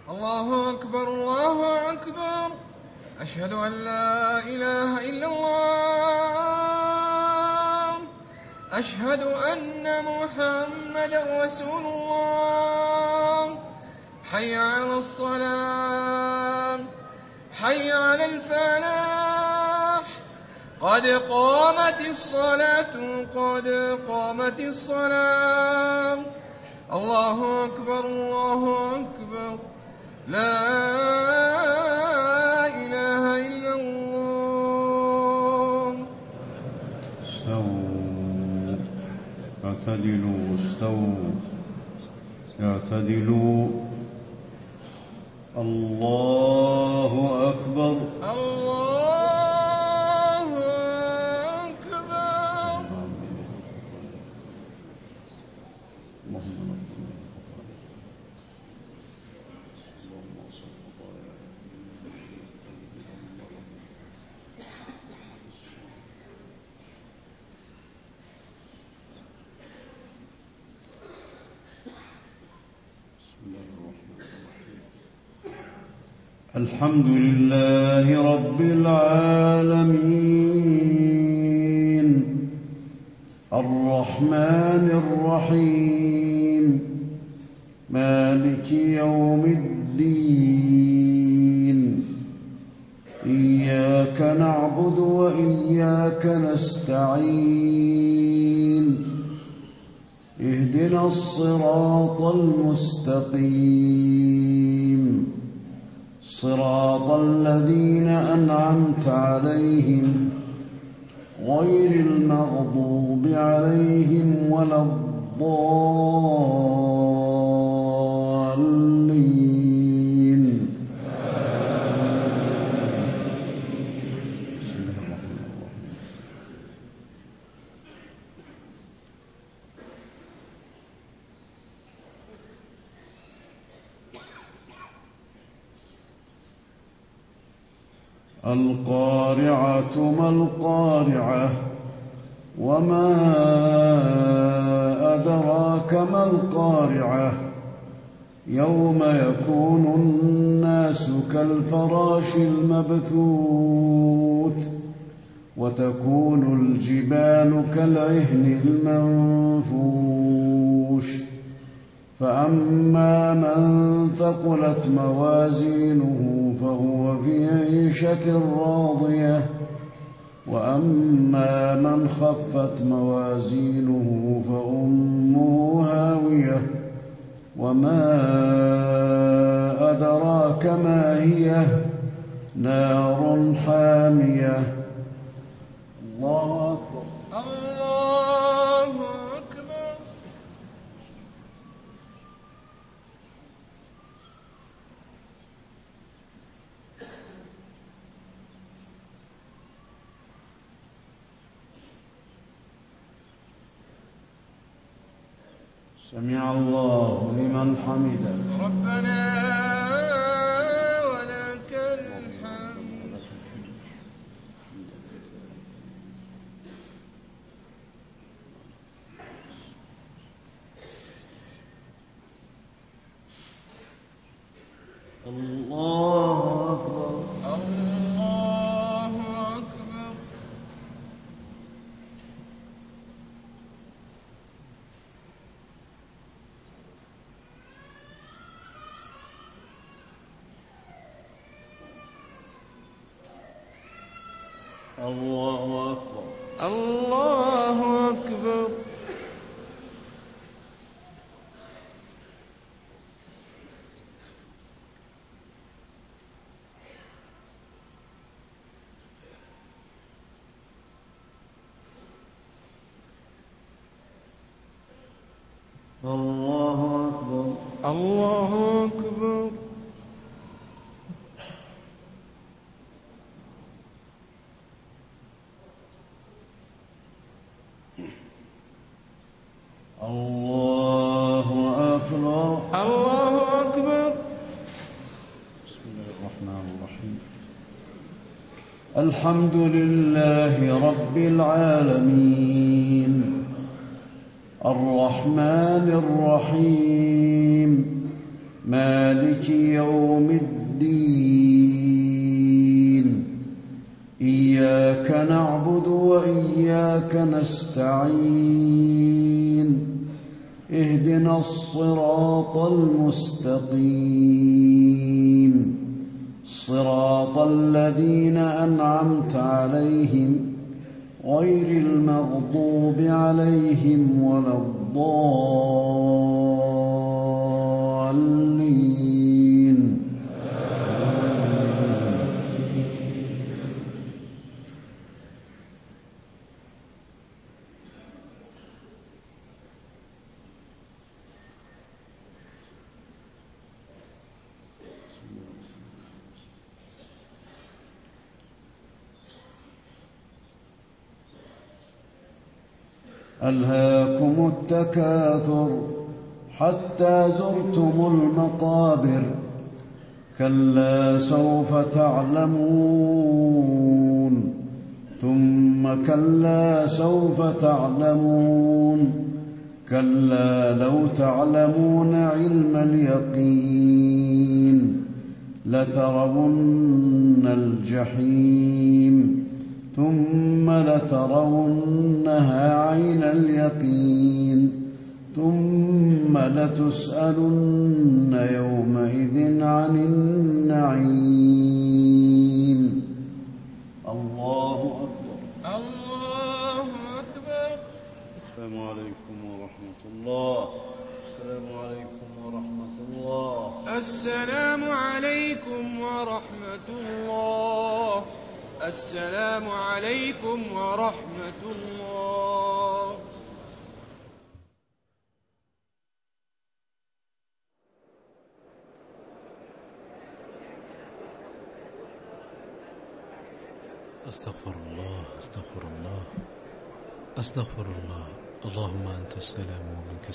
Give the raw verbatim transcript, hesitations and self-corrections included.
الله أكبر الله أكبر. أشهد أن لا إله إلا الله. أشهد أن محمدا رسول الله. حي على الصلاة، حي على الفلاح، قد قامت الصلاة، قد قامت الصلاة. الله أكبر الله أكبر. لا إله إلا الله. استووا اعتدلوا استووا اعتدلوا. الله أكبر الله أكبر. الحمد لله رب العالمين الرحمن الرحيم مالك يوم الدين. إياك نعبد وإياك نستعين. اهدنا الصراط المستقيم، صراط الذين أنعمت عليهم غير المغضوب عليهم ولا الضالين. القارعة ما القارعة وما أدراك ما القارعة. يوم يكون الناس كالفراش المبثوث وتكون الجبال كالعهن المنفوش. فأما من ثقلت موازينه فهو في عيشة راضية، وأما من خفت موازينه فأمه هاوية. وما أدراك ما هي؟ نار حامية. الله أكبر الله أكبر. سمع الله لمن حمده. ربنا ولك الحمد. الله أكبر الله أكبر. الله أكبر الله أكبر. الله أكبر الله أكبر. الله أكبر الله أكبر. بسم الله الرحمن الرحيم. الحمد لله رب العالمين الرحمن الرحيم مالك مالك يوم الدين إياك نعبد وإياك نستعين اهدنا الصراط المستقيم صراط الذين أنعمت عليهم غير المغضوب عليهم ولا الضالين. ألهاكم التكاثر حتى زرتم المقابر كلا سوف تعلمون ثم كلا سوف تعلمون كلا لو تعلمون علم اليقين لترون الجحيم ثم لترونها عين اليقين ثم لتسألن يومئذ عن النعيم. الله أكبر. الله أكبر. السلام عليكم ورحمة الله. السلام عليكم ورحمة الله. السلام عليكم ورحمة الله. السلام عليكم ورحمة الله. أستغفر الله أستغفر الله أستغفر الله. اللهم أنت السلام ومنك